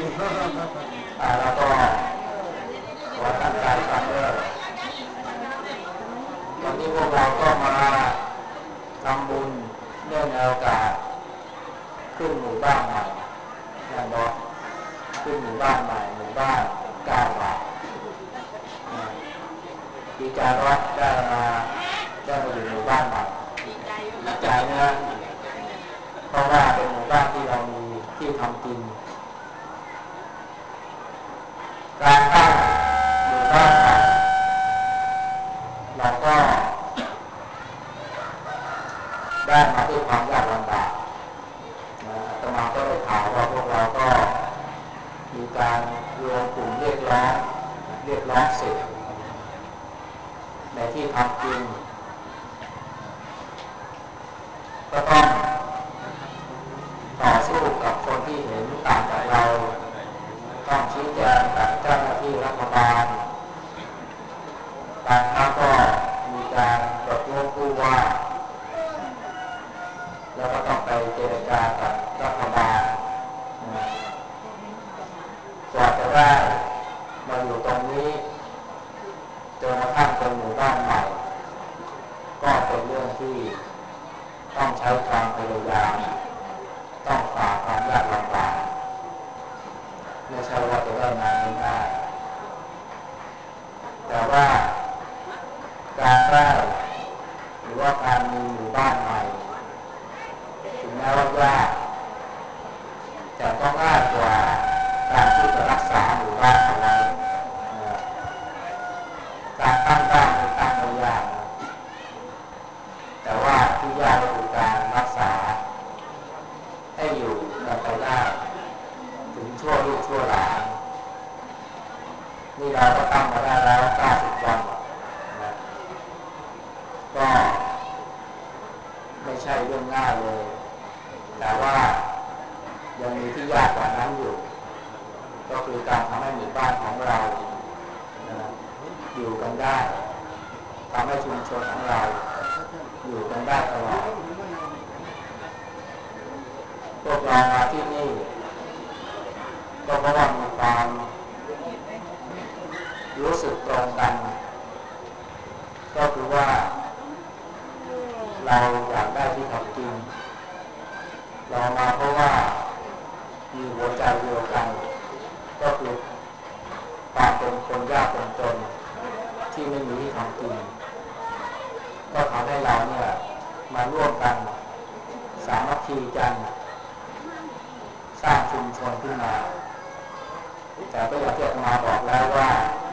แล้วก็ขอตั้งใจฟังด้วยวันนี้พวกเราก็มาทำบุญเนื่องในโอกาสขึ้นหมู่บ้านใหม่นะบอกขึ้นหมู่บ้านใหม่หมู่บ้าน9 บาทดีใจว่าได้มาอยู่หมู่บ้านใหม่ดีใจนะเพราะว่าเป็นหมู่บ้านที่เรามีที่ทำกินการตั้งหมู่บ้านใหม่เราก็ได้มาด้วยความยากลำบากอาตมาก็ได้ข่าวว่าพวกเราก็มีการรวมกลุ่มเรียกร้องสิทธิ์ในที่ทำกินก็ต้องต่อสู้กับคนที่เห็นต่างจากเราต้องชี้แจงกับเจ้าหน้าที่รัฐบาลบางครั้งก็มีการประท้วงผู้ว่าแล้วก็ต้องไปเจรจากับรัฐบาลกว่าจะได้มาอยู่ตรงนี้จนกระทั่งเป็นหมู่บ้านใหม่ก็เป็นเรื่องที่ต้องใช้ความพยายามต้องฝ่าความยากลำบากไม่ใช่ว่าจะได้มาง่ายๆแต่ว่าการได้หรือว่าการมีหมู่บ้านใหม่ถึงแม้ว่ายากแต่ก็ง่ายกว่าการที่จะรักษาหมู่บ้านเอาไว้การตั้งบ้านมีตั้งไม่ยากแต่ว่าที่ยากก็คือการรักษาให้อยู่กันไปได้ถึงชั่วลูกชั่วหลานนี่เราก็ตั้งมาได้แล้ว90 วันนะก็ไม่ใช่เรื่องง่ายเลยแต่ว่ายังมีที่ยากกว่านั้นอยู่ก็คือการทำให้หมู่บ้านของเราอยู่กันได้ทำให้ชุมชนของเราอยู่กันได้ตลอดพวกเรามาที่นี่ก็เพราะว่ามีความรู้สึกตรงกันก็คือว่าเราอยากได้ที่ทำกินเรามาเพราะว่ามีหัวใจเดียวกันก็คือความเป็นคนยากคนจนที่ไม่มีที่ทำกินก็ทำให้เราเนี่ยมาร่วมกันสามัคคีกันสร้างชุมชนขึ้นมาแต่ก็อย่างที่อาตมาบอกแล้วว่า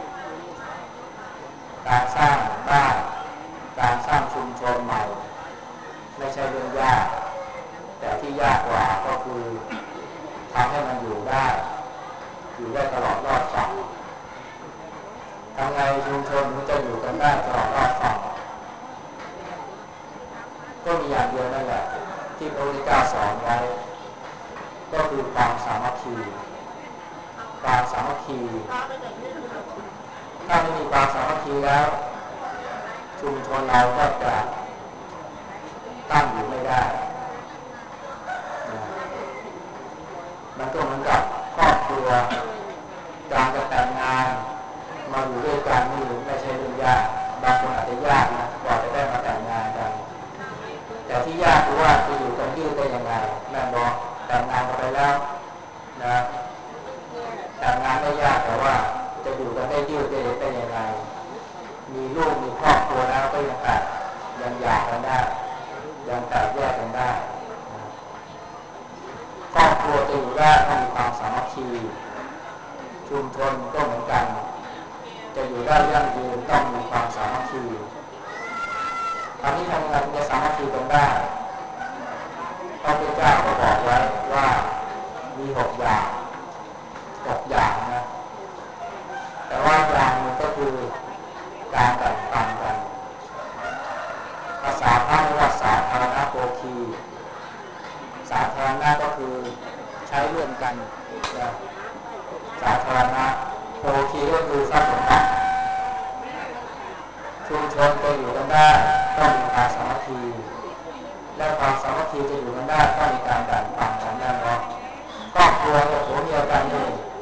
การสร้างบ้านการสร้างชุมชนใหม่ไม่ใช่เรื่องยากแต่ที่ยากกว่าก็คือทำให้มันอยู่ได้ตลอดรอดฝั่งทำไงชุมชนถึงจะอยู่กันได้ตลอดรอดฝั่งก็มีอย่างเดียวนั่นแหละที่พระพุทธเจ้าสอนไว้ก็คือความสามัคคีถ้าไม่มีความสามัคคีแล้วชุมชนเราก็จะตั้งอยู่ไม่ได้มันก็เหมือนกับครอบครัวการจะแต่งงานมาอยู่ด้วยกันนี่ไม่ใช่เรื่องยากบางคนอาจจะยากนะกว่าจะได้มาแต่งงานกันแต่ที่ยากคือว่าจะอยู่กันยืดได้ยังไงแม่บอกแต่งงานกันไปแล้วนะแต่งงานไม่ยากแต่ว่าจะอยู่กันได้ยืดได้ยังไงมีลูกมีครอบครัวแล้วก็ยังหย่ากันได้ยังแตกแยกกันได้ครอบครัวจะอยู่ได้ต้องมีความสามัคคีชุมชนก็เหมือนกันจะอยู่ได้ยั่งยืนต้องมีความสามัคคีตอนนี้ทำงานจะสามัคคีกันได้พระพุทธเจ้าก็บอกไว้ว่ามี6 อย่างนะแต่ว่าอย่างหนึ่งก็คือการแบ่งปันกันภาษาพระเรียกว่าสาธารณโภคีสาธารณะก็คือใช้ร่วมกันนะสาธารณะโภคีก็คือทรัพย์สมบัติชุมชนจะอยู่กันได้ต้องมีความสามัคคีและความสามัคคีจะอยู่กันได้ต้องมีการแบ่งปันกันแน่นอนครอบครัวกับผัวเมียกันนี่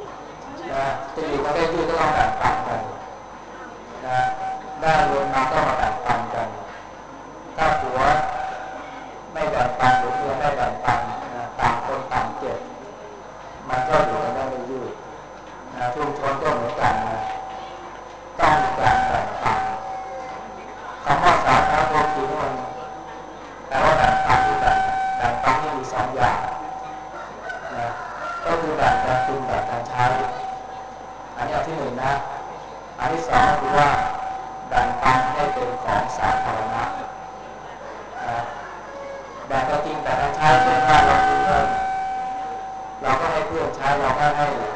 ยืดก็ต้องแบ่งปันกันนะได้เงินมาก็มาแบ่งปันกันถ้าผัวไม่แบ่งปันหรือเมียไม่แบ่งปันนะต่างคนต่างเก็บมันก็อยู่กันได้ไม่ยืดนะชุมชนก็เหมือนกันนะต้องมีการแบ่งปันคำว่าสาธารณโภคีนี่มันแต่ว่าแบ่งปันที่แบ่งปันนี่มีสองอย่างนะก็คือแบ่งการกินแบ่งการใช้อันนี้อันที่หนึ่งนะอันที่สองก็คือว่าแบ่งปันให้เป็นของสาธารณะนะแบ่งการกินแบ่งการใช้เช่นว่าเรามีเงินเราก็ให้เพื่อนใช้เราก็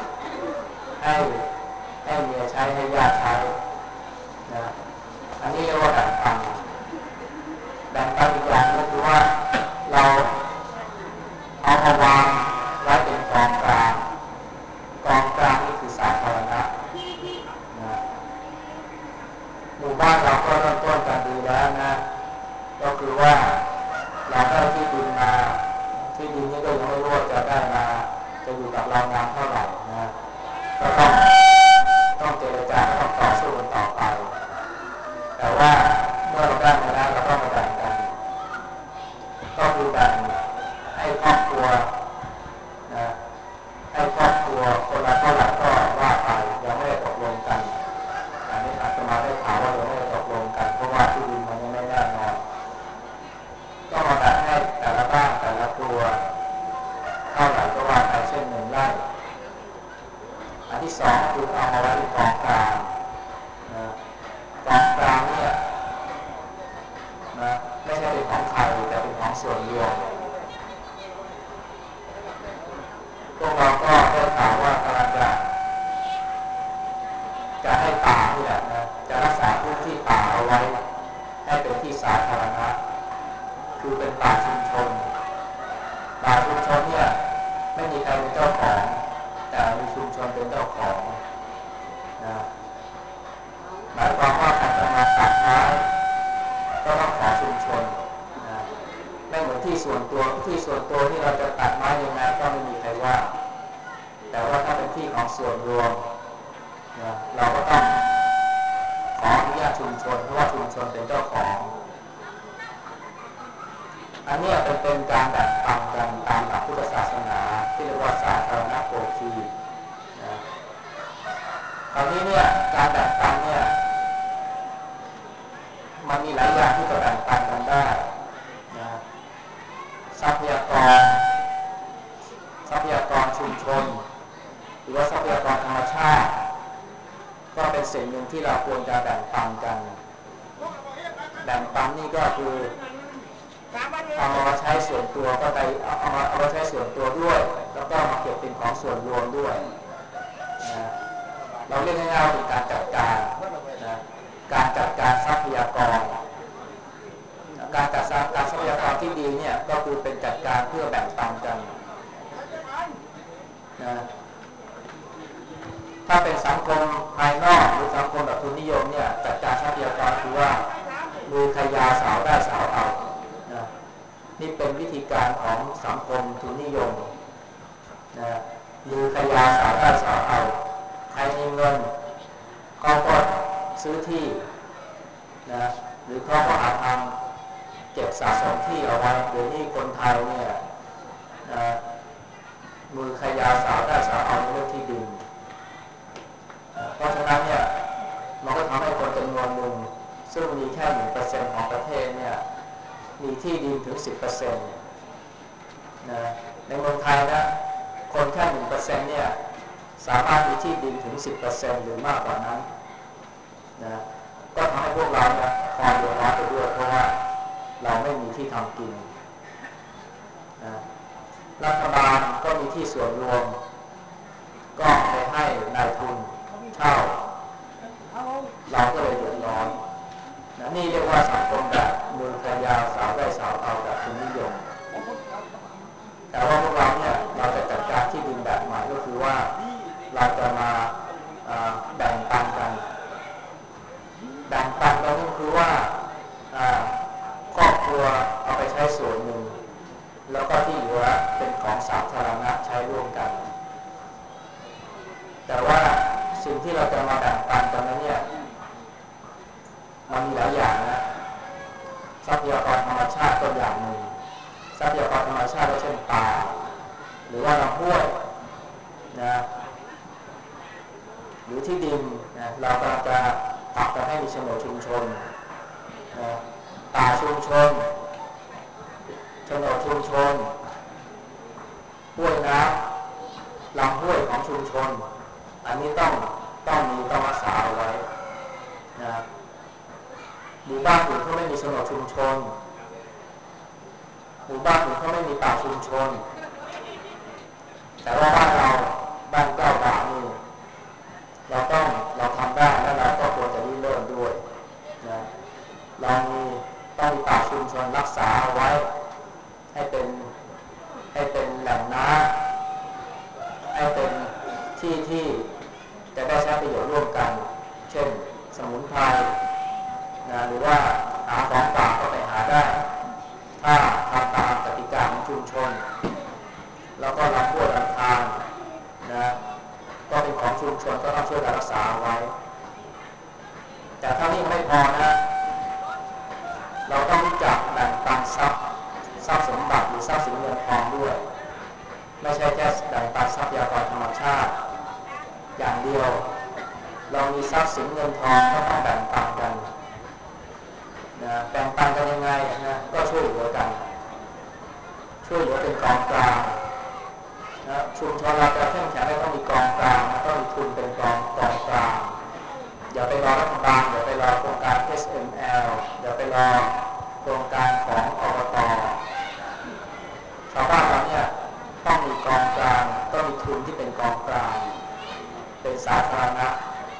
ให้เมียใช้ให้ญาติใช้นะอันนี้เรียกว่าแบ่งปันอีกอย่างก็คือว่าเราเอามาวางไว้เป็นกองกลางนี่คือสาธารณะนะหมู่บ้านเราก็เริ่มต้นกันดีแล้วนะก็คือว่าเราได้ที่ดินมาที่ดินนี้ก็ยังไม่รู้ว่าจะได้มาจะอยู่กับเรานานเท่าไหร่นะก็ต้องเจรจาต้องต่อสู้กันต่อไปแต่ว่าเมื่อเราได้มาแล้วเราก็มาแบ่งกันก็คือแบ่งให้ครอบครัวนะให้ครอบครัวคนละเท่าไหร่ก็ว่าไปยังไม่ได้ตกลงกันอันนี้อาตมาได้ข่าวว่ายังไม่ได้ตกลงกันเพราะว่าที่ดินมันยังไม่แน่นอนก็มาแบ่งให้แต่ละบ้านแต่ละครัวเท่าไหร่ก็ว่าไปเช่น1 ไร่อันที่สองคือเอามาไว้เป็นกองกลางนะกองกลางเนี่ยนะไม่ใช่เป็นของใครแต่เป็นของส่วนรวมพวกเราก็ได้ข่าวว่ากำลังจะให้ป่านี่แหละนะจะรักษาพื้นที่ป่าเอาไว้ให้เป็นที่สาธารณะคือเป็นป่าชุมชนเนี่ยไม่มีใครเป็นเจ้าของแต่มีชุมชนเป็นเจ้าของนะหมายความว่าใครจะมาตัดไม้ก็ต้องขอชุมชนนะไม่เหมือนที่ส่วนตัวที่เราจะตัดไม้ยังไงก็ไม่มีใครว่าแต่ว่าถ้าเป็นที่ของส่วนรวมนะเราก็ต้องขออนุญาตชุมชนเพราะว่าชุมชนเป็นเจ้าของอันนี้เป็นการแบ่งปันกันตามหลักพุทธศาสนาที่เรียกว่าสาธารณโภคีนะคราวนี้เนี่ยการแบ่งปันเนี่ยมันมีหลายอย่างที่จะแบ่งปันกันได้นะทรัพยากรชุมชนหรือว่าทรัพยากรธรรมชาติก็เป็นสิ่งหนึ่งที่เราควรจะแบ่งปันกันแบ่งปันนี่ก็คือเอามาใช้ส่วนตัวก็ได้เอามาใช้ส่วนตัวด้วยแล้วก็มาเก็บเป็นของส่วนรวมด้วยนะเราเรียกง่ายๆว่าเป็นการจัดการนะการจัดการทรัพยากรการจัดการทรัพยากรที่ดีเนี่ยก็คือเป็นจัดการเพื่อแบ่งปันกันนะถ้าเป็นสังคมภายนอกหรือสังคมแบบทุนนิยมเนี่ยจัดการทรัพยากรคือว่ามือใครยาวสาวได้สาวเอานะนี่เป็นวิธีการของสังคมทุนนิยมนะมือใครยาวสาวได้สาวเอาใครมีเงินเขาก็ซื้อที่นะหรือเขาก็หาทางเก็บสะสมที่เอาไว้เดี๋ยวนี้คนไทยเนี่ยนะมือใครยาวสาวได้สาวเอาในเรื่องที่ดินเพราะฉะนั้นเนี่ยมันก็ทำให้คนจำนวนหนึ่งซึ่งมีแค่ 1% ของประเทศเนี่ยมีที่ดินถึง 10% นะในเมืองไทยนะคนแค่ 1% เนี่ยสามารถมีที่ดินถึง 10% หรือมากกว่านั้นนะก็ทำให้พวกเราเนี่ยคอยเดือดร้อนไปด้วยเพราะว่าเราไม่มีที่ทำกินนะรัฐบาลก็มีที่ส่วนรวมก็ไปให้นายทุนเช่าเราก็เลยเดือดร้อนนะนี่เรียกว่าสังคมแบบมือใครยาวสาวได้สาวเอาแบบทุนนิยมแต่ว่าพวกเราเนี่ยเราจะจัดการที่ดินแบบใหม่ก็คือว่าเราจะมาแบ่งปันกันก็คือว่าครอบครัวเอาไปใช้ส่วนหนึ่งแล้วก็ที่เหลือเป็นของสาธารณะใช้ร่วมกันแต่ว่าสิ่งที่เราจะมาแบ่งปันกันนั้นเนี่ยมันมีหลายอย่างนะทรัพยากรธรรมชาติก็อย่างหนึ่งทรัพยากรธรรมชาติก็เช่นป่าหรือว่าลำห้วยนะหรือที่ดินนะเราก็จะผลักดันให้มีโฉนดชุมชนนะป่าชุมชนโฉนดชุมชนห้วยน้ำลำห้วยของชุมชนอันนี้ต้องมีต้องรักษาเอาไว้นะหมู่บ้านอื่นเขาไม่มีโฉนดชุมชนหมู่บ้านอื่นเขาไม่มีป่าชุมชนแต่ว่าบ้านเก้าป่านี่เราทำได้แล้วเราก็ควรจะเริ่มด้วยนะเราต้องมีป่าชุมชนรักษาเอาไว้ให้เป็นแหล่งน้ำให้เป็นที่จะได้ใช้ประโยชน์ร่วมกันเช่นสมุนไพรนะหรือว่าหาของป่าก็ไปหาได้ถ้าทำตามกติกาของชุมชนแล้วก็รับพวกลำธารนะก็เป็นของชุมชนก็ต้องช่วยกันรักษาไว้แต่ถ้านี่ไม่พอนะเราต้องรู้จักแบ่งปันทรัพย์สมบัติหรือทรัพย์สินเงินทองด้วยไม่ใช่แค่แบ่งปันทรัพยากรธรรมชาติอย่างเดียวเรามีทรัพย์สินเงินทองก็ต้องแบ่งปันกันนะแบ่งปันกันยังไงนะก็ช่วยเหลือกันช่วยเหลือเป็นกองกลางนะชุมชนเราจะเข้มแข็งได้ต้องมีกองกลางต้องมีทุนเป็นกองกลางอย่าไปรอรัฐบาลอย่าไปรอโครงการ SML อย่าไปรอโครงการของอบต.ชาวบ้านเราเนี่ยต้องมีกองกลางต้องมีทุนที่เป็นกองกลางเป็นสาธารณะ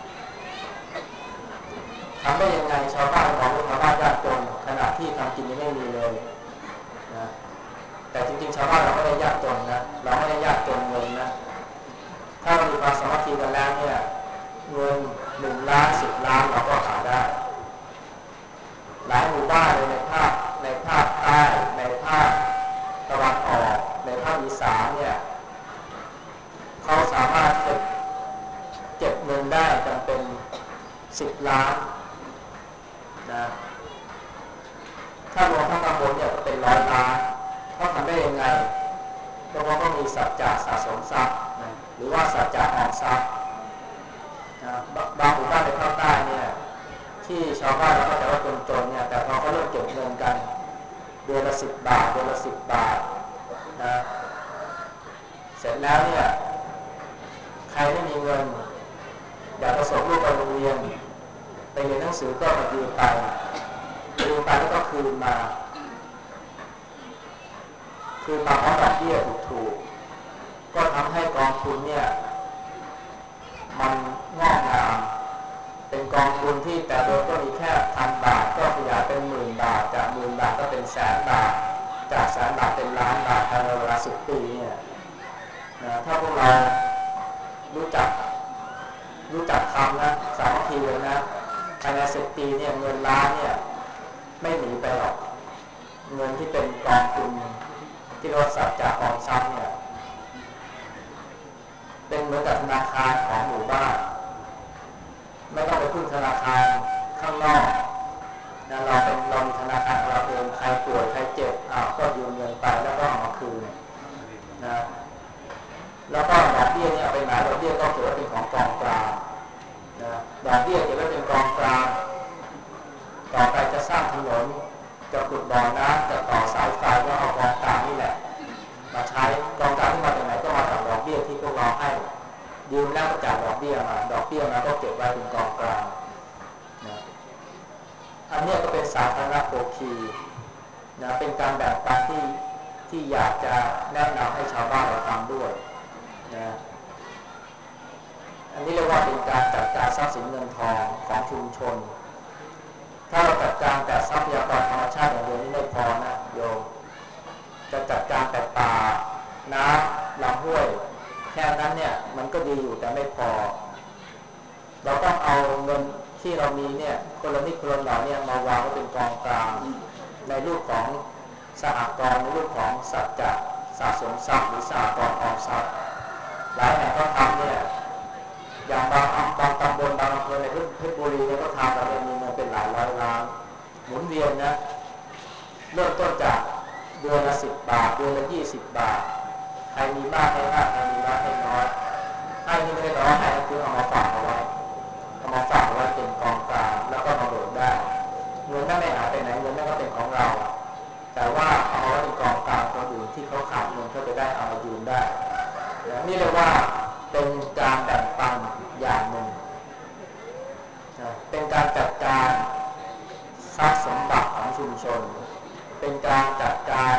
ทำได้ยังไงชาวบ้านของชาวบ้านยากจนขณะที่ทำกินยังไม่มีเลยนะแต่จริงๆชาวบ้านเราไม่ได้ยากจนนะเราไม่ได้ยากจนเงินนะถ้าเรามีความสามัคคีกันแล้วเนี่ยเงิน1 ล้าน10 ล้านเราก็หาได้หลายหมู่บ้านเลยในภาคใต้ในภาคตะวันออกในภาคอีสานเนี่ยเขาสามารถเก็บเงินได้จนเป็น10 ล้านนะถ้ารวมทั้งตำบลเนี่ยก็เป็น100 ล้านเขาทำได้ยังไงก็เพราะต้องมีสัจจะสะสมทรัพย์นะหรือว่าสัจจะออมทรัพย์นะบางหมู่บ้านในภาคใต้เนี่ยที่ชาวบ้านเราก็จะว่าจนเนี่ยแต่พอเขาเริ่มเก็บเงินกันเดือนละ10 บาทเดือนละ10 บาทนะเสร็จแล้วเนี่ยใครไม่มีเงินอยากจะส่งลูกไปโรงเรียนไปเรียนหนังสือก็มายืมไปแล้วก็คืนมาพร้อมดอกเบี้ยถูกก็ทำให้กองทุนเนี่ยมันงอกงามเป็นกองทุนที่แต่เดิมก็มีแค่1,000 บาทก็ขยายเป็น10,000 บาทจาก10,000 บาทก็เป็น100,000 บาทจาก100,000 บาทเป็น1,000,000 บาทภายในเวลา10 ปีเนี่ยนะถ้าพวกเรารู้จักทำนะสามัคคีเลยนะภายใน10 ปีเนี่ยเงินล้านเนี่ยไม่หนีไปหรอกเงินที่เป็นกองทุนที่เราสัจจะออมทรัพย์เนี่ยเป็นเหมือนกับธนาคารของหมู่บ้านไม่ต้องไปพึ่งธนาคารข้างนอกนะเรามีธนาคารของเราเองใครป่วยใครเจ็บก็ยืมเงินไปแล้วก็เอามาคืนนะแล้วก็ดอกเบี้ยเนี่ยเอาไปไหนดอกเบี้ยก็เก็บไว้เป็นของกองกลางนะดอกเบี้ยเก็บไว้เป็นกองกลางต่อไปจะสร้างถนนจะขุดบ่อน้ำจะต่อสายไฟก็เอากองกลางนี่แหละมาใช้กองกลางที่มาจากไหนก็มาจากดอกเบี้ยที่พวกเราให้ยืมแล้วก็จ่ายดอกเบี้ยมาก็เก็บไว้เป็นกองกลางนะอันนี้ก็เป็นสาธารณโภคีนะเป็นการแบ่งปันที่อยากจะแนะนำให้ชาวบ้านเราทำด้วยนะอันนี้เรียกว่าเป็นการจัดการทรัพย์สินเงินทองของชุมชนถ้าเราจัดการแต่ทรัพยากรธรรมชาติอย่างเดียวนี้ไม่พอนะโยมจะจัดการแต่ป่าน้ำลำห้วยแค่นั้นเนี่ยมันก็ดีอยู่แต่ไม่พอเราต้องเอาเงินที่เรามีเนี่ยคนละนิดคนละหน่อยเนี่ยมาวางไว้เป็นกองกลางในรูปของสหกรณ์ในรูปของสัจจะสะสมทรัพย์หรือสหกรณ์ออมทรัพย์หลายแห่งก็ทำเนี่ยอย่างบางอำเภเวียนนะเริ่มต้นจากเดือนละ10 บาทเดือนละ20 บาทใครมีมากให้มากใครมีน้อยให้น้อยให้นี่ไม่ได้แปลว่าให้ก็คือเอามาฝากเอาไว้เป็นกองกลางแล้วก็มาเบิกได้เงินนั่นไม่หายไปไหนเงินนั่นก็เป็นของเราแต่ว่าเอามาไว้เป็นกองกลางคนอื่นที่เขาขาดเงินเขาจะได้เอามายืมได้นี่เรียกว่าเป็นการแบ่งปันอย่างหนึ่งเป็นการจัดการทรัพย์สมบัติของชุมชนเป็นการจัดการ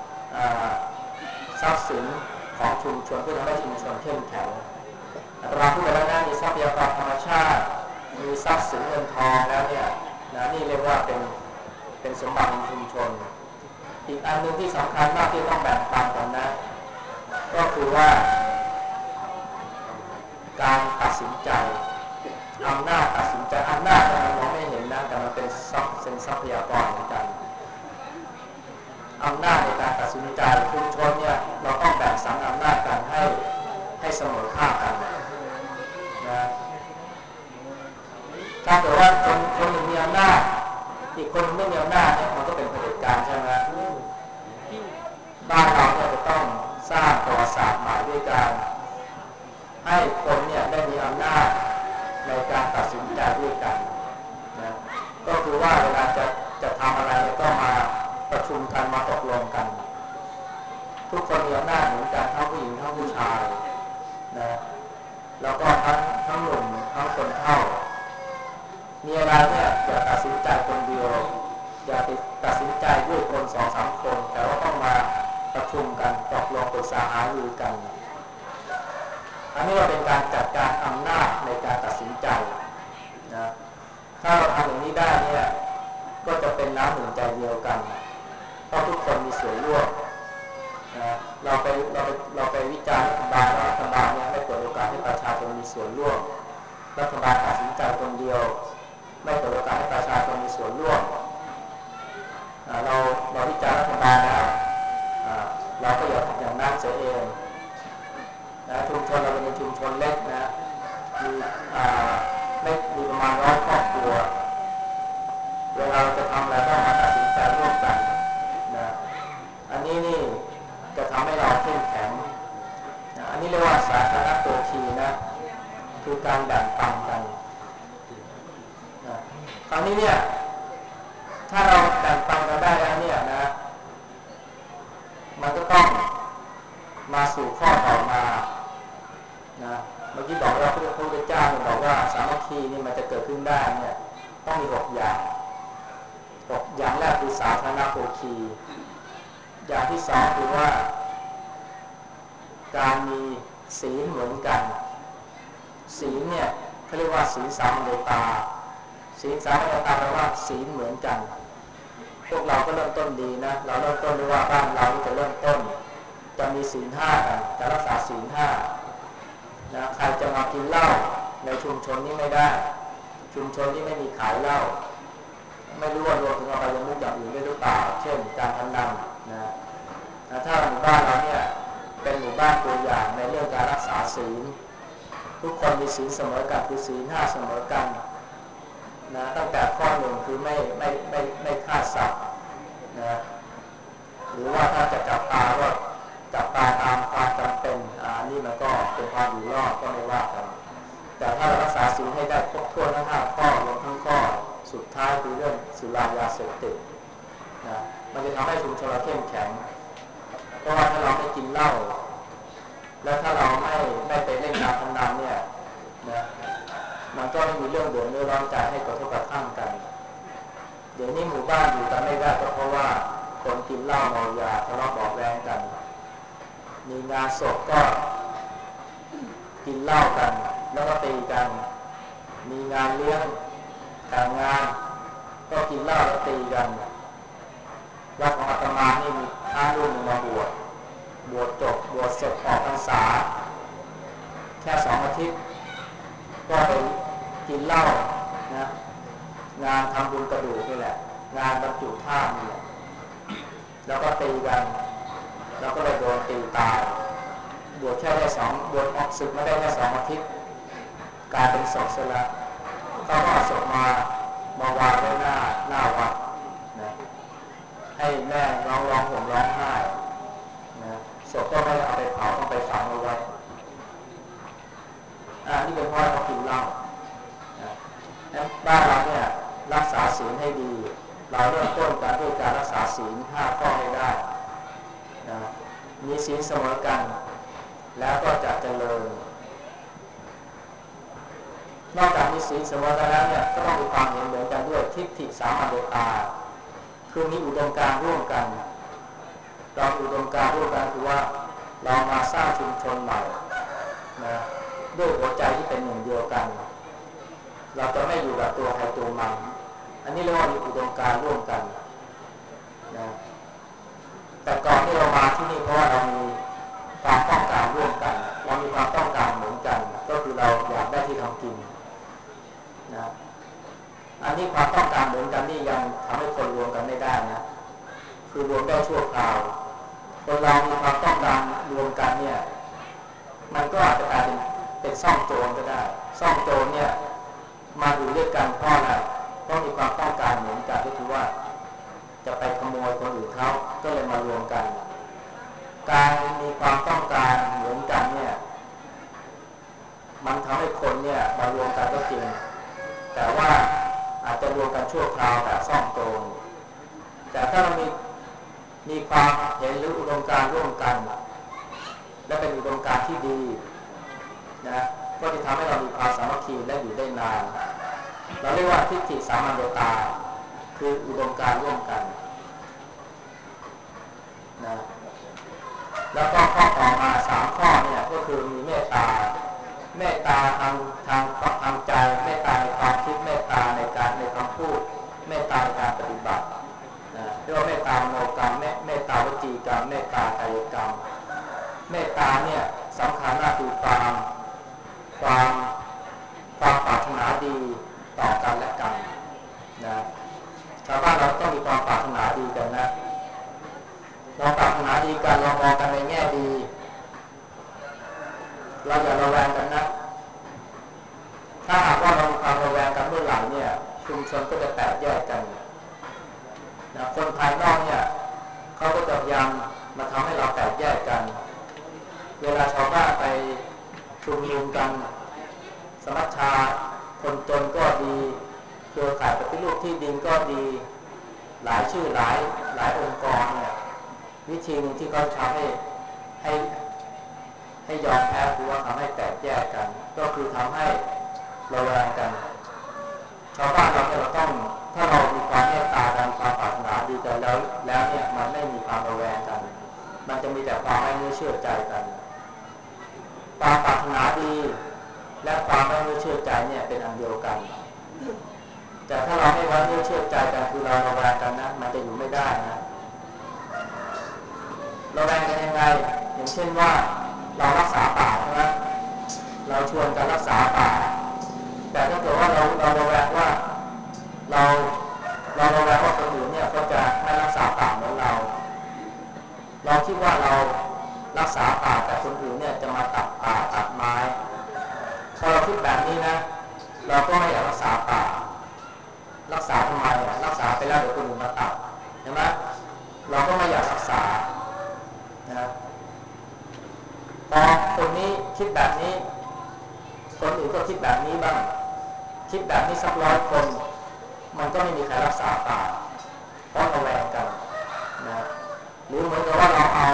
ทรัพย์สินของชุมชนเพื่อทำให้ชุมชนเข้มแข็งอาตมาพูดไปแล้วนะมีทรัพยากรธรรมชาติมีทรัพย์สินเงินทองแล้วเนี่ยนี่เรียกว่าเป็นสมบัติของชุมชนอีกอันนึงที่สำคัญมากที่ต้องแบ่งปันกันนะก็คือว่าการตัดสินใจอำนาจตัดสินใจอำนาจมันมองไม่เห็นนะแต่มันเป็นทรัพยากรเหมือนกันอำนาจในการตัดสินใจชุมชนเนี่ยเราต้องแบ่งสรรอำนาจกันให้เสมอค่ากันนะถ้าเกิดว่าคนหนึ่งมีอำนาจอีกคนไม่มีอำนาจเนี่ยมันก็เป็นเผด็จการใช่ไหมบ้านเราเนี่ยจะต้องสร้างประวัติศาสตร์ใหม่ด้วยการให้คนเนี่ยได้มีอำนาจในการตัดสินใจด้วยกันนะก็คือว่าเวลาจะทำอะไรก็มาประชุมกันมาตกลงกันทุกคนมีอำนาจเหมือนกันทั้งผู้หญิงทั้งผู้ชายนะแล้วก็ทั้งหนุ่มทั้งคนเฒ่ามีอะไรเนี่ยอย่าตัดสินใจคนเดียวอย่าตัดสินใจด้วยคน2-3 คนแต่ว่าต้องมาประชุมกันตกลงปรึกษาหารือกันอันนี้ว่าเป็นการจัดการอำนาจในการตัดสินใจนะถ้าเราทำอย่างนี้ได้เนี่ยก็จะเป็นน้ำหนึ่งใจเดียวกันเพราะทุกคนมีส่วนร่วมนะเราไปวิจารณ์รัฐบาลเนี่ยไม่เปิดโอกาสให้ประชาชนมีส่วนร่วมรัฐบาลตัดสินใจคนเดียวไม่เปิดโอกาสให้ประชาชนมีส่วนร่วมเราวิจารณ์รัฐบาลแล้วเราก็อย่าทำอย่างนั้นเสียเองนะชุมชนเราเป็นชุมชนเล็กนะมีประมาณ100 ครอบครัวเวลาเราจะทำอะไรต้องมาตัดสินใจร่วมกันนะอันนี้นี่จะทำให้เราเข้มแข็งนะอันนี้เรียกว่าสาธารณโภคีนะคือการแบ่งปันกันนะคราวนี้เนี่ยถ้าเราแบ่งปันกันได้แล้วเนี่ยนะมันก็ต้องมาสู่ข้อต่อมานะเมื่อกี้บอกว่าพระพุทธเจ้าบอกว่าสามัคคีนี่มันจะเกิดขึ้นได้เนี่ยต้องมี6 อย่างอย่างแรกคือสาธารณโภคีอย่างที่2คือว่าการมีศีลเหมือนกันศีลเนี่ยเขาเรียกว่าศีลสามัญญตาศีลสามัญญตาแปลว่าศีลเหมือนกันพวกเราก็เริ่มต้นดีนะเราเริ่มต้นด้วยว่าบ้านเราจะเริ่มต้นจะมีศีล5กันจะรักษาศีล5นะใครจะมากินเหล้าในชุมชนนี้ไม่ได้ชุมชนที่ไม่มีขายเหล้าไม่รู้ว่ารวมถึงอบายมุขอย่างอื่นด้วยหรือเปล่าเช่นการพนันนะถ้าหมู่บ้านเราเนี่ยเป็นหมู่บ้านตัวอย่างในเรื่องการรักษาศีลทุกคนมีศีลเสมอกันคือศีล5เสมอกันนะตั้งแต่ข้อ1คือไม่ฆ่าสัตว์นะหรือว่าถ้าจะจับปลาก็จับปลาตามความจำเป็นนี่มันก็เป็นความอยู่รอดก็ไม่ว่ากันแต่ถ้าเรารักษาศีลให้ได้ครบถ้วนทั้ง5 ข้อรวมทั้งข้อสุดท้ายคือเรื่องสุรายาเสพติดนะมันจะทำให้ชุมชนเราเข้มแข็งเพราะว่าถ้าเราไม่กินเหล้าแล้วถ้าเราไม่ไปเล่นการพนันเนี่ยนะมันก็ไม่มีเรื่องเดือดร้อนใจให้กระทบกระทั่งกันเดี๋ยวนี้หมู่บ้านอยู่กันไม่ได้ก็เพราะว่าคนกินเหล้าเมายาทะเลาะเบาะแว้งกันมีงานศพก็กินเหล้ากันแล้วก็ตีกันมีงานเลี้ยงแต่งงานก็กินเหล้าแล้วตีกันวัดของอาตมานี่มีพระรูปนึงมาบวชเสร็จออกพรรษาแค่2 อาทิตย์ก็ไปกินเหล้านะงานทำบุญกระดูกนี่แหละงานบรรจุธาตุนี่แหละแล้วก็ตีกันแล้วก็เลยโดนตีตายบวชออกศึกมาได้แค่2 อาทิตย์กลายเป็นศพเสียแล้วเขาก็เอาศพมาวางไว้หน้าวัดให้แม่ร้องห่มร้องไห้นะศพก็ไม่เอาไปเผาต้องไปฝังเอาไว้นี่เป็นเพราะเขากินเหล้านะบ้านเราเนี่ยรักษาศีลให้ดีเราเริ่มต้นการด้วยการรักษาศีล5 ข้อให้ได้นะมีศีลเสมอกันแล้วก็จะเจริญนอกจากมีศีลเสมอกันแล้วเนี่ยก็ต้องมีความเห็นเหมือนกันด้วยทิฏฐิสามัญญตาคือมีอุดมการณ์ร่วมกันเราอุดมการณ์ร่วมกันคือว่าเรามาสร้างชุมชนใหม่นะด้วยหัวใจที่เป็นหนึ่งเดียวกันเราจะไม่อยู่แบบตัวใครตัวมันอันนี้เรียกว่ามีอุดมการณ์ร่วมกันนะแต่ก่อนที่เรามาที่นี่เพราะว่าเรามีความต้องการร่วมกันเรามีความต้องการเหมือนกันก็คือเราอยากได้ที่ทำกินนะอันนี้ความต้องการเหมือนกันนี่ยังทำให้คนรวมกันไม่ได้นะคือรวมได้ชั่วคราวคนเรามีความต้องการรวมกันเนี่ยมันก็อาจจะกลายเป็นซ่องโจรก็ได้ซ่องโจรเนี่ยมาอยู่ด้วยกันเพราะอะไรเพราะมีความต้องการเหมือนกันก็คือว่าจะไปขโมยคนอื่นเขาก็เลยมารวมกันการมีความต้องการเหมือนกันเนี่ยมันทำให้คนเนี่ยมารวมกันก็จริงแต่ว่าอาจจะรวมกันชั่วคราวแบบซ่องโจรแต่ถ้าเรามีความเห็นหรืออุดมการณ์ร่วมกันและเป็นอุดมการณ์ที่ดีนะก็จะทำให้เรามีความสามัคคีและอยู่ได้นานเราเรียกว่าทิฏฐิสามัญญตาคืออุดมการณ์ร่วมกันนะแล้วก็ข้อต่อมา3 ข้อเนี่ยก็คือมีเมตตาทางใจเมตตาในความคิดเมตตาในคำพูดเมตตาในการปฏิบัติเรียกว่าเมตตามโนกรรมเมตตาวจีกรรมเมตตากายกรรมเมตตาเนี่ยสำคัญมากคือความปรารถนาดีต่อกันและกันนะชาวบ้านเราต้องมีความปรารถนาดีกันนะเราปรารถนาดีกันเรามองกันในแง่ดีเราอย่าระแวงกันนะถ้าหากว่าเรามีความระแวงกันเมื่อไหร่เนี่ยชุมชนก็จะแตกแยกกันนะคนภายนอกเนี่ยเขาก็จะพยายามมาทำให้เราแตกแยกกันเวลาชาวบ้านไปชุมนุมกันสมัชชาคนจนก็ดีเครือข่ายปฏิรูปที่ดินก็ดีหลายชื่อหลายองค์กรเนี่ยวิธีนึงที่เขาทำให้ยอมแพ้คือว่าทำให้แตกแยกกันก็คือทำให้ระแวงกันชาวบ้านเราต้องถ้าเรามีความเมตตากันความปรารถนาดีกันแล้วเนี่ยมันไม่มีความระแวงกันมันจะมีแต่ความไว้เนื้อเชื่อใจกันความปรารถนาดีและความไว้เนื้อเชื่อใจเนี่ยเป็นอันเดียวกันแต่ถ้าเราไม่ไว้เนื้อเชื่อใจกันคือเราระแวงกันนะมันจะอยู่ไม่ได้นะระแวงกันยังไงอย่างเช่นว่าเรารักษาป่าใช่ไหมเราชวนกันรักษาป่าแต่ถ้าเกิดว่าเราระแวงว่าเราระแวงว่าคนอื่นเนี่ยเขาจะไม่รักษาป่าเหมือนเราคิดว่าเรารักษาป่าแต่คนอื่นเนี่ยจะมาตัดป่าตัดไม้พอเราคิดแบบนี้นะเราก็ไม่อยากรักษาป่ารักษาทำไมรักษาไปแล้วเดี๋ยวคนอื่นมาตัดเห็นไหมเราก็ไม่อยากรักษานะพอคนนี้คิดแบบนี้คนอื่นก็คิดแบบนี้บ้างคิดแบบนี้สัก100 คนมันก็ไม่มีใครรักษาป่าเพราะระแวงกันนะหรือเหมือนกับว่า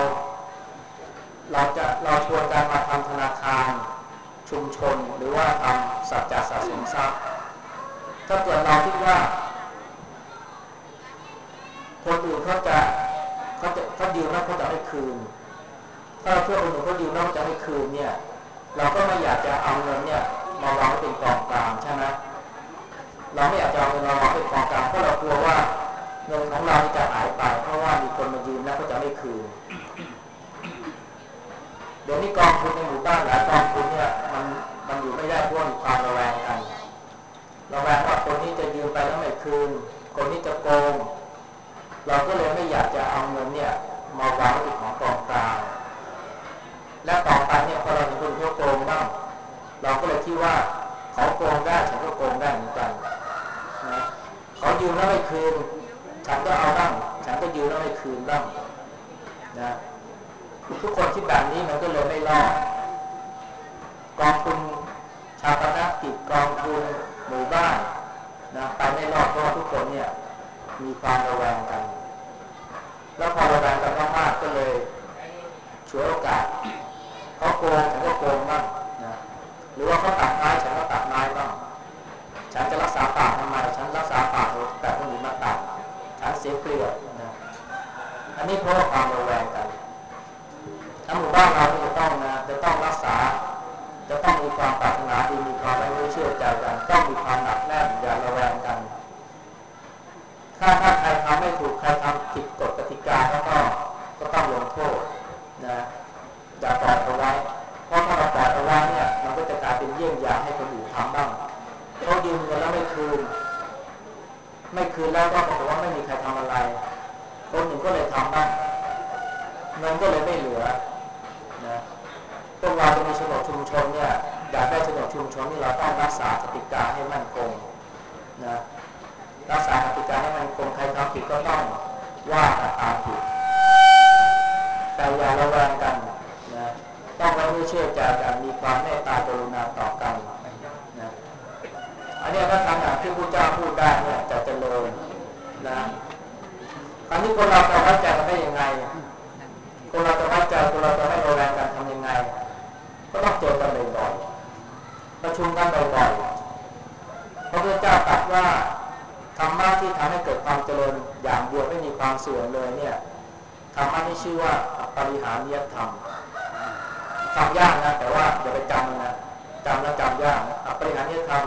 เราชวนกันมาทำธนาคารชุมชนหรือว่าทำสัจจะสะสมทรัพย์ถ้าเกิดเราคิดว่าคนอื่นเขายืมแล้วเขาจะไม่คืนถ้าเราเชื่อคนอื่นเขายืมแล้วเขาจะไม่คืนเนี่ยเราก็ไม่อยากจะเอาเงินเนี่ยมาวางเป็นกองกลางใช่ไหมเราไม่อยากจะเอาเงินมาวางเป็นกองกลางเพราะเรากลัวว่าเงินของเราจะหายไปเพราะว่ามีคนมายืมแล้วเขาจะไม่คืนเดี๋ยวนี้กองทุนในหมู่บ้านหลายกองทุนเนี่ยมันอยู่ไม่ได้เพราะมีความระแวงกันระแวงว่าคนนี้จะยืมไปแล้วไม่คืนคนนี้จะโกงเราก็เลยไม่อยากจะเอาเงินเนี่ยมาวางเป็นของกองกลางและต่อไปเนี่ยพอเราเห็นคนเขาโกงบ้างเราก็เลยคิดว่าเขาโกงได้ฉันก็โกงได้เหมือนกันนะเขายืมแล้วไม่คืนฉันก็เอาบ้างฉัฉันก็ยืมแล้วไม่คืนบ้างนะทุกคนคิดแบบนี้มันก็เลยไม่รอดกองทุนชาปนกิจกองทุนหมู่บ้านนะไปไม่รอดเพราะว่าทุกคนเนี่ยมีความระแวงกันแล้วพอระแวงกันมากๆก็เลยฉวยโอกาสเขาโกงฉันก็โกงบ้างนะหรือว่าเขาตัดไม้ฉันก็ตัดไม้บ้างฉันจะรักษาป่าทำไมฉันรักษาป่าแต่คนอื่นมาตัดฉันเสียเปรียบนะอันนี้เพราะความระแวงกันทั้งหมู่บ้านเราจะต้องรักษาจะต้องมีความปรารถนาดีมีความไว้เนื้อเชื่อใจกันต้องมีความหนักแน่นอย่าระแวงกันถ้าใครทำไม่ถูกใครทำผิดกฎกติกาก็ต้องลงโทษนะอย่าปล่อยเอาไว้เพราะถ้าเราปล่อยเอาไว้เนี่ยมันก็จะกลายเป็นเยี่ยงอย่างให้คนอื่นทำบ้างเขายืมเงินแล้วไม่คืนแล้วก็บอกว่าไม่มีใครทำอะไรคนหนึ่งก็เลยทำบ้างเงินก็เลยไม่เหลือนะพวกเราจะมีโฉนดชุมชนเนี่ยอยากได้โฉนดชุมชนที่เราต้องรักษากติกาให้มั่นคงนะรักษากติกาให้มั่นคงใครทำผิดก็ต้องว่ากันตามผิดแต่อย่าระแวงกันนะต้องไว้เนื้อเชื่อใจกันมีความเมตตากรุณาต่อกันนะอันนี้ถ้าทำอย่างที่พระเจ้าพูดได้เนี่ยจะเจริญนะคราวนี้คนเราจะไว้ใจกันได้ยังไงคนเราจะไว้ใจคนเราจะไม่ระแวงกันทำยังไงก็ต้องเจอกันบ่อยๆประชุมกันบ่อยๆพระพุทธเจ้าตรัสว่าธรรมะที่ทำให้เกิดความเจริญอย่างเดียวไม่มีความเสื่อมเลยเนี่ยธรรมะที่ชื่อว่าปริหานิยธรรมฟังยากนะแต่ว่าอย่าไปจำนะจำแล้วจำยากปริหานิยธรรม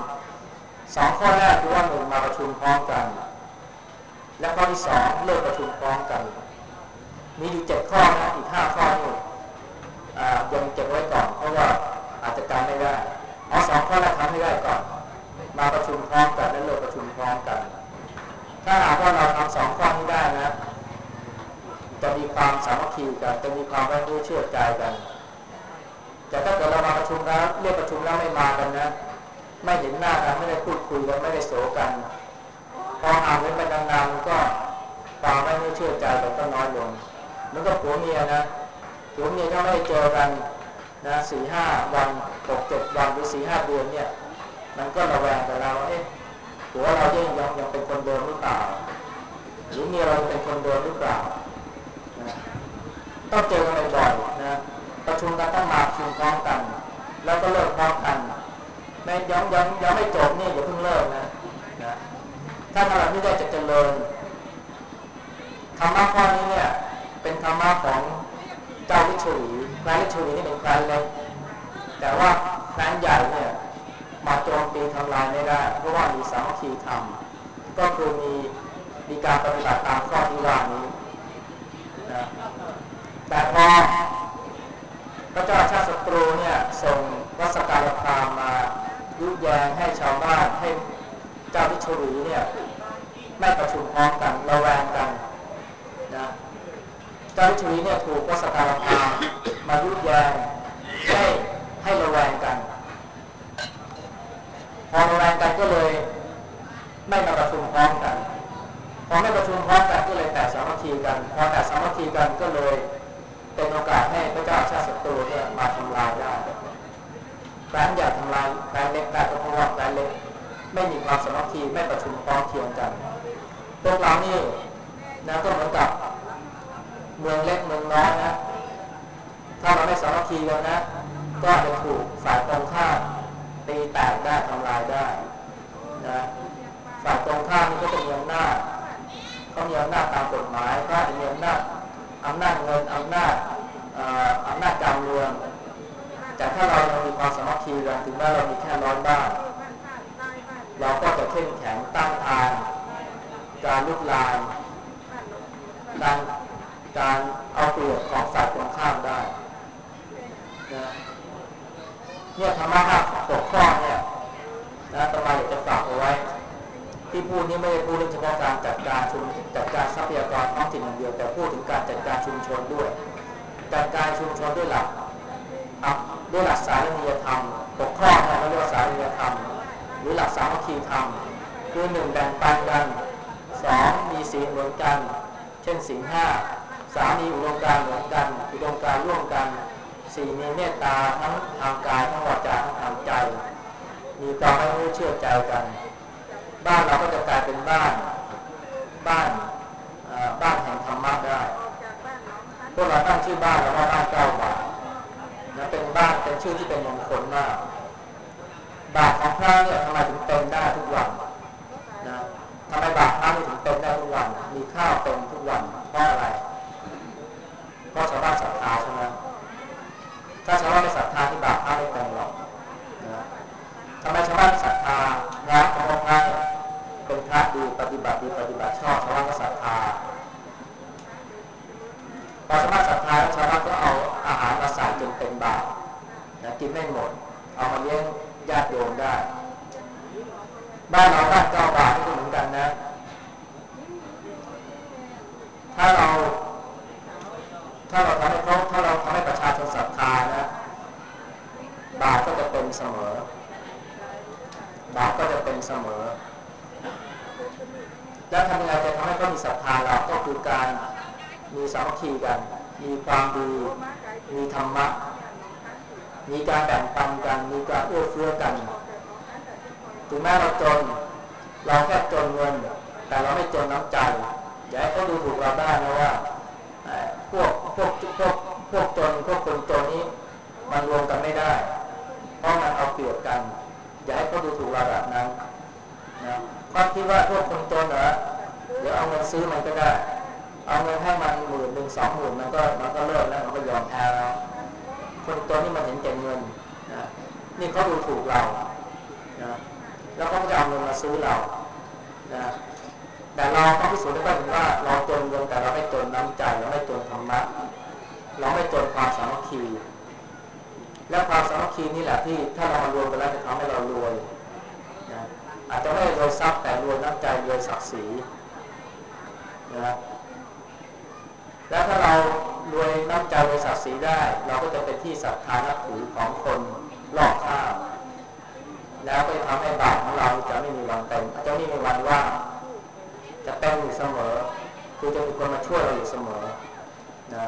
2ข้อแรกคือว่า1มาประชุมพร้อมกันและข้อที่2เลิกประชุมพร้อมกันมีอยู่7ข้อนะอีก5ข้อนี่ยังเก็บไว้ก่อนเพราะว่าอาจจะจำไม่ได้เอา2ข้อแรกทำให้ได้ก่อนมาประชุมพร้อมกันและเลิกประชุมพร้อมกันถ้าหากว่าเราทำ2ข้อนี้ได้นะจะมีความสามัคคีกันจะมีความไว้เนื้อเชื่อใจกันแต่ถ้าเกิดเรามาประชุมแล้วเรียกประชุมแล้วไม่มากันนะไม่เห็นหน้ากันไม่ได้พูดคุยกันไม่ได้โสกันพอห่างกันไปนานๆก็ความไม่เชื่อใจกันก็น้อยลงเหมือนกับผัวเมียนะผัวเมียถ้าไม่ได้เจอกันนะ 4-5 วัน 6-7 วันหรือ 4-5 เดือนเนี่ยมันก็ระแวงกันแล้วว่าผัวเรายังเป็นคนเดิมหรือเปล่าหรือเมียเราเป็นคนเดิมหรือเปล่านะต้องเจอกันบ่อยๆนะประชุมกันต้องมาประชุมพร้อมกันแล้วก็เลิกพร้อมกันไม่ยังไม่จบนี่อย่าเพิ่งเลิกนะถ้าทำแบบนี้ได้จะเจริญธรรมะข้อนี้เนี่ยเป็นธรรมะของเจ้าลิชวีแคว้นลิชวีนี่เป็นแคว้นเล็กแต่ว่าแคว้นใหญ่เนี่ยมาโจมตีทำลายไม่ได้เพราะว่ามีสามัคคีธรรมก็คือมีการปฏิบัติตามข้อที่ว่านี้นะแต่พอพระเจ้าชาติศัตรูเนี่ยส่งวัสการพราหมณ์มายุแยงให้ชาวบ้านให้เจ้าลิชวีเนี่ยไม่ประชุมพร้อมกันระแวงกันนะเจ้าลิชวีเนี่ยถูกวัสการพราหมณ์มายุแยงให้ระแวงกันพอระแวงกันก็เลยไม่มาประชุมพร้อมกันพอไม่ประชุมพร้อมกันก็เลยแตกสามัคคีกันพอแตกสามัคคีกันก็เลยเป็นโอกาสให้พระเจ้าชาติศัตรูเนี่ยมาทำลายได้แคว้นใหญ่ทำลายแคว้นเล็กได้ก็เพราะว่าแคว้นเล็กไม่มีความสามัคคีไม่ประชุมพร้อมเพียงกันพวกเรานี่นะก็เหมือนกับเมืองเล็กเมืองน้อยนะถ้าเราไม่สามัคคีกันนะก็อาจจะถูกฝ่ายตรงข้ามตีแตกได้ทำลายได้นะฝ่ายตรงข้ามนี่ก็จะมีอำนาจเขามีอำนาจตามกฎหมายก็จะมีอำนาจเงินอำนาจการเมืองแต่ถ้าเรายังมีความสามัคคีกันถึงแม้เรามีแค่100 บ้านเราก็จะเข้มแข็งต้านทานการลุกลามการเอาเปรียบของฝ่ายตรงข้ามได้นะเนี่ยธรรมะ6 ข้อเนี่ยนะอาตมาอยากจะฝากเอาไว้ที่พูดนี้ไม่ได้พูดเรื่องเฉพาะการจัดการทรัพยากรท้องถิ่นอย่างเดียวแต่พูดถึงการจัดการชุมชนด้วยจัดการชุมชนด้วยหลักสารียธรรม6 ข้อนะเรียกว่าสารียธรรมหรือหลักสามัคคีธรรมคือ1แบ่งปันกัน2มีศีลเหมือนกันเช่นศีลห้าสามีอุดมการเหมือนกันอุดมการร่วมกันสี่มีเมตตาทั้งทางกายทั้งวาจาทั้งทางใจมีความไม่รู้เชื่อใจกันบ้านเราก็จะกลายเป็นบ้านบ้านแห่งธรรมะได้พวกเราตั้งชื่อบ้านแล้วว่าบ้านเก้าบาทนะเป็นบ้านเป็นชื่อที่เป็นมงคลมากบาทของพระเนี่ยทำไมถึงเต็มได้ทุกวันนะทำไมบาทพระถึงเต็มได้ทุกวันมีข้าวเต็มทุกวันเพราะอะไรเพราะชาวบ้านศรัทธาใช่ไหมถ้าชาวบ้านไม่ศรัทธาที่บาทพระไม่เต็มหรอกนะทำไมชาวบ้านศรัทธาพระของพระเนี่ยเป็นพระดีปฏิบัติชอบชาวบ้านก็ศรัทธาพอชาวบ้านศรัทธาแล้วชาวบ้านก็เอาอาหารมาใส่จนเต็มบาตรนะกินไม่หมดเอามาเลี้ยงญาติโยมได้บ้านเราบ้านเก้าบาทนี่ก็เหมือนกันนะถ้าเราทำให้เขาถ้าเราทำให้ประชาชนศรัทธานะบาปก็จะเป็นเสมอบาปก็จะเป็นเสมอแล้วทำยังไงจะทำให้เขามีศรัทธาเราก็คือการมีสามัคคีกันมีความดีมีธรรมะมีการแบ่งปันกันมีการเอื้อเฟื้อกันถึงแม้เราจนเราแค่จนเงินแต่เราไม่จนน้ำใจอย่าให้เขาดูถูกเราได้นะว่าพวกจนพวกคนจนนี้มันรวมกันไม่ได้เพราะมันเอาเปรียบกันอย่าให้เขาดูถูกเราแบบนั้นนะความคิดว่าพวกคนจนเหรอเดี๋ยวเอาเงินซื้อมันก็ได้เอาเงินให้มัน10,000 20,000มันก็เลิกแล้วมันก็ยอมแพ้แล้วคนจนนี่มันเห็นแก่เงินนะนี่เขาดูถูกเรานะแล้วเขาจะเอาเงินมาซื้อเรานะแต่เราต้องพิสูจน์ได้ว่าเราจนเงินแต่เราไม่จนน้ำใจเราไม่จนธรรมะเราไม่จนความสามัคคีและความสามัคคีนี่แหละที่ถ้าเรามารวมกันแล้วจะทำให้เรารวยนะอาจจะไม่รวยทรัพย์แต่รวยน้ำใจรวยศักดิ์ศรีนะแล้วถ้าเรารวยน้ำใจรวยศักดิ์ศรีได้เราก็จะเป็นที่ศรัทธานับถือของคนรอบข้างแล้วก็ทำให้บาปของเราจะไม่มีวันเต็มจะไม่มีวันว่างจะเต็มอยู่เสมอคือจะมีคนมาช่วยเราอยู่เสมอนะ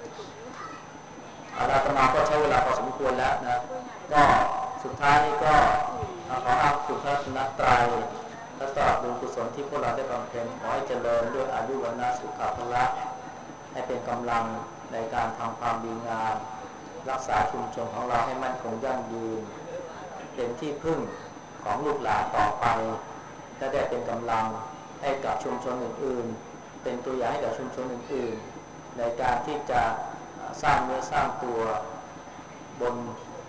อาตมาก็ใช้เวลาพอสมควรแล้วนะก็สุดท้ายนี้ก็ขออ้างคุณพระรัตนตรัยและตราบบุญกุศลที่พวกเราได้บำเพ็ญขอให้เจริญด้วยอายุวันะสุขภละให้เป็นกำลังในการทำความดีงามรักษาชุมชนของเราให้มั่นคงยั่งยืนเป็นที่พึ่งของลูกหลานต่อไปและได้เป็นกำลังให้กับชุมชนอื่นๆเป็นตัวอย่างให้กับชุมชนอื่นๆในการที่จะสร้างเนื้อสร้างตัวบน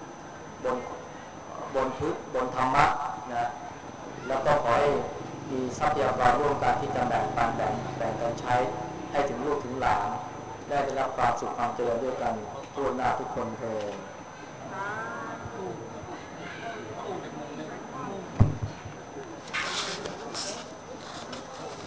บนธรรมะนะแล้วก็ขอให้มีทรัพยากรร่วมกันที่จะแบ่งปันแบ่งกันใช้ให้ถึงลูกถึงหลานได้รับความสุขความเจริญด้วยกันทั่วหน้าทุกคนเทอญ